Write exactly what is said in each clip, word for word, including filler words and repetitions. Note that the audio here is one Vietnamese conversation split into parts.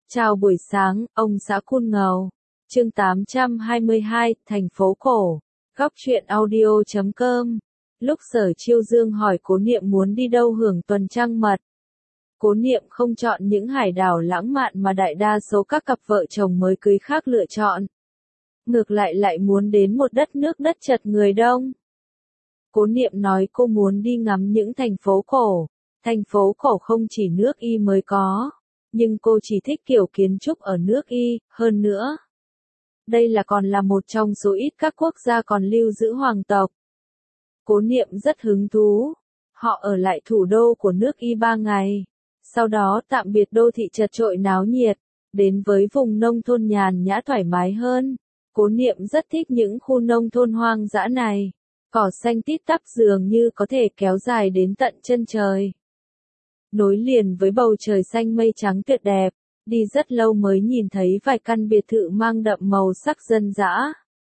Chào buổi sáng, ông xã Cun Ngầu. Chương tám trăm hai mươi hai, thành phố cổ. Góc truyện audio chấm com. Lúc Sở Chiêu Dương hỏi Cố Niệm muốn đi đâu hưởng tuần trăng mật. Cố Niệm không chọn những hải đảo lãng mạn mà đại đa số các cặp vợ chồng mới cưới khác lựa chọn. Ngược lại lại muốn đến một đất nước đất chật người đông. Cố Niệm nói cô muốn đi ngắm những thành phố cổ. Thành phố cổ không chỉ nước Y mới có. Nhưng cô chỉ thích kiểu kiến trúc ở nước Y, hơn nữa. Đây là còn là một trong số ít các quốc gia còn lưu giữ hoàng tộc. Cố Niệm rất hứng thú. Họ ở lại thủ đô của nước Y ba ngày. Sau đó tạm biệt đô thị chật chội náo nhiệt, đến với vùng nông thôn nhàn nhã thoải mái hơn. Cố Niệm rất thích những khu nông thôn hoang dã này. Cỏ xanh tít tắp dường như có thể kéo dài đến tận chân trời. Nối liền với bầu trời xanh mây trắng tuyệt đẹp, đi rất lâu mới nhìn thấy vài căn biệt thự mang đậm màu sắc dân dã.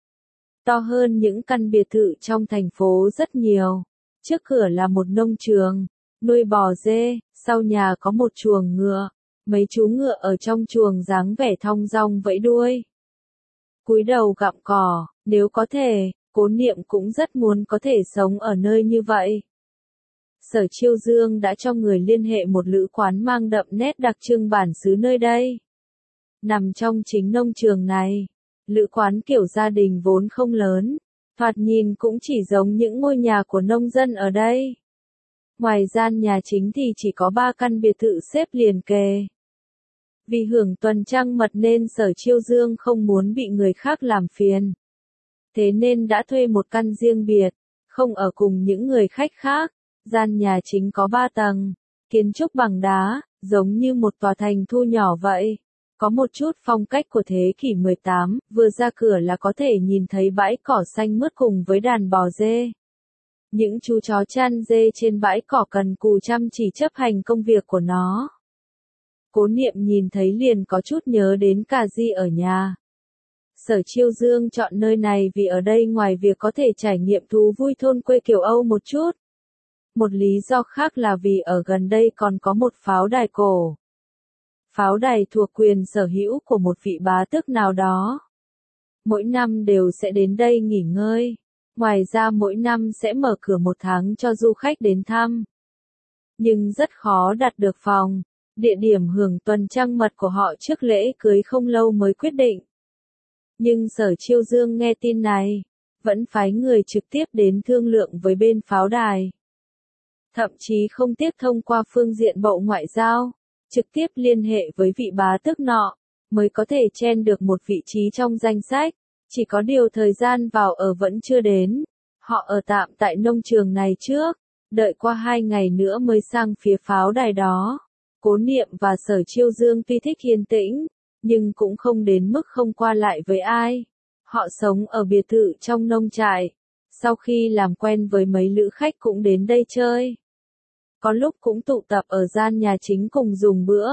To hơn những căn biệt thự trong thành phố rất nhiều. Trước cửa là một nông trường, nuôi bò dê, sau nhà có một chuồng ngựa. Mấy chú ngựa ở trong chuồng dáng vẻ thong dong vẫy đuôi. Cúi đầu gặm cỏ, nếu có thể, Cố Niệm cũng rất muốn có thể sống ở nơi như vậy. Sở Chiêu Dương đã cho người liên hệ một lữ quán mang đậm nét đặc trưng bản xứ nơi đây. Nằm trong chính nông trường này, lữ quán kiểu gia đình vốn không lớn, thoạt nhìn cũng chỉ giống những ngôi nhà của nông dân ở đây. Ngoài gian nhà chính thì chỉ có ba căn biệt thự xếp liền kề. Vì hưởng tuần trăng mật nên Sở Chiêu Dương không muốn bị người khác làm phiền. Thế nên đã thuê một căn riêng biệt, không ở cùng những người khách khác. Gian nhà chính có ba tầng, kiến trúc bằng đá, giống như một tòa thành thu nhỏ vậy. Có một chút phong cách của thế kỷ mười tám, vừa ra cửa là có thể nhìn thấy bãi cỏ xanh mướt cùng với đàn bò dê. Những chú chó chăn dê trên bãi cỏ cần cù chăm chỉ chấp hành công việc của nó. Cố Niệm nhìn thấy liền có chút nhớ đến Cà Di ở nhà. Sở Chiêu Dương chọn nơi này vì ở đây ngoài việc có thể trải nghiệm thú vui thôn quê kiểu Âu một chút. Một lý do khác là vì ở gần đây còn có một pháo đài cổ. Pháo đài thuộc quyền sở hữu của một vị bá tước nào đó. Mỗi năm đều sẽ đến đây nghỉ ngơi. Ngoài ra mỗi năm sẽ mở cửa một tháng cho du khách đến thăm. Nhưng rất khó đặt được phòng. Địa điểm hưởng tuần trăng mật của họ trước lễ cưới không lâu mới quyết định. Nhưng Sở Chiêu Dương nghe tin này, vẫn phái người trực tiếp đến thương lượng với bên pháo đài. Thậm chí không tiếp thông qua phương diện Bộ Ngoại giao, trực tiếp liên hệ với vị bá tước nọ, mới có thể chen được một vị trí trong danh sách. Chỉ có điều thời gian vào ở vẫn chưa đến. Họ ở tạm tại nông trường này trước, đợi qua hai ngày nữa mới sang phía pháo đài đó. Cố Niệm và Sở Chiêu Dương tuy thích yên tĩnh, nhưng cũng không đến mức không qua lại với ai. Họ sống ở biệt thự trong nông trại. Sau khi làm quen với mấy lữ khách cũng đến đây chơi. Có lúc cũng tụ tập ở gian nhà chính cùng dùng bữa.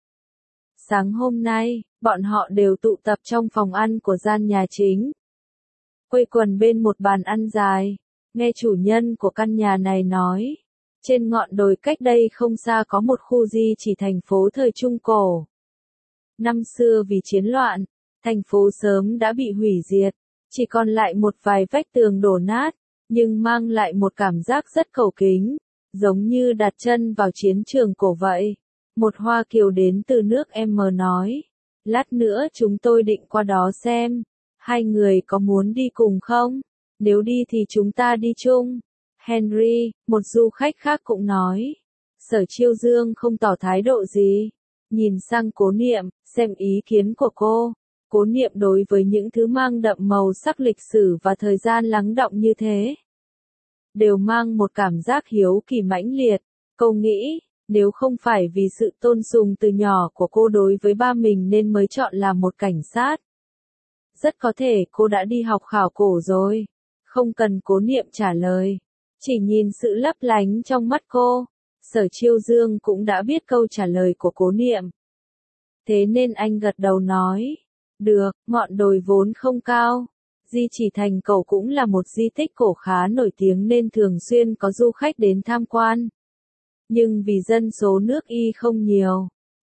Sáng hôm nay, bọn họ đều tụ tập trong phòng ăn của gian nhà chính. Quây quần bên một bàn ăn dài, nghe chủ nhân của căn nhà này nói. Trên ngọn đồi cách đây không xa có một khu di chỉ thành phố thời Trung Cổ. Năm xưa vì chiến loạn, thành phố sớm đã bị hủy diệt, chỉ còn lại một vài vách tường đổ nát, nhưng mang lại một cảm giác rất cầu kính. Giống như đặt chân vào chiến trường cổ vậy. Một Hoa Kiều đến từ nước M nói. Lát nữa chúng tôi định qua đó xem. Hai người có muốn đi cùng không? Nếu đi thì chúng ta đi chung. Henry, một du khách khác cũng nói. Sở Chiêu Dương không tỏ thái độ gì. Nhìn sang Cố Niệm, xem ý kiến của cô. Cố Niệm đối với những thứ mang đậm màu sắc lịch sử và thời gian lắng đọng như thế. Đều mang một cảm giác hiếu kỳ mãnh liệt. Cô nghĩ, nếu không phải vì sự tôn sùng từ nhỏ của cô đối với ba mình nên mới chọn làm một cảnh sát. Rất có thể cô đã đi học khảo cổ rồi. Không cần Cố Niệm trả lời. Chỉ nhìn sự lấp lánh trong mắt cô. Sở Chiêu Dương cũng đã biết câu trả lời của Cố Niệm. Thế nên anh gật đầu nói. Được, ngọn đồi vốn không cao. Di chỉ thành cổ cũng là một di tích cổ khá nổi tiếng nên thường xuyên có du khách đến tham quan. Nhưng vì dân số nước Y không nhiều,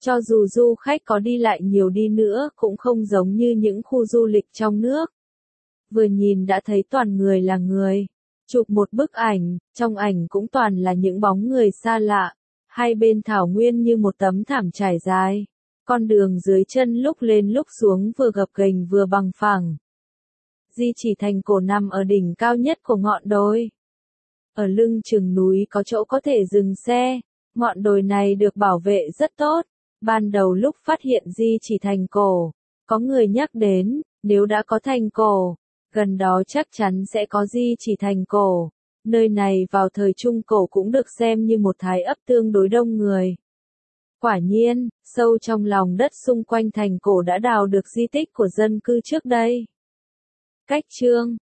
Cho dù du khách có đi lại nhiều đi nữa cũng không giống như những khu du lịch trong nước. Vừa nhìn đã thấy toàn người là người. Chụp một bức ảnh, trong ảnh cũng toàn là những bóng người xa lạ. Hai bên thảo nguyên như một tấm thảm trải dài. Con đường dưới chân lúc lên lúc xuống vừa gập ghềnh vừa bằng phẳng. Di chỉ thành cổ nằm ở đỉnh cao nhất của ngọn đồi. Ở lưng chừng núi có chỗ có thể dừng xe. Ngọn đồi này được bảo vệ rất tốt. Ban đầu lúc phát hiện di chỉ thành cổ, có người nhắc đến, nếu đã có thành cổ, gần đó chắc chắn sẽ có di chỉ thành cổ. Nơi này vào thời Trung Cổ cũng được xem như một thái ấp tương đối đông người. Quả nhiên, sâu trong lòng đất xung quanh thành cổ đã đào được di tích của dân cư trước đây. Cách chương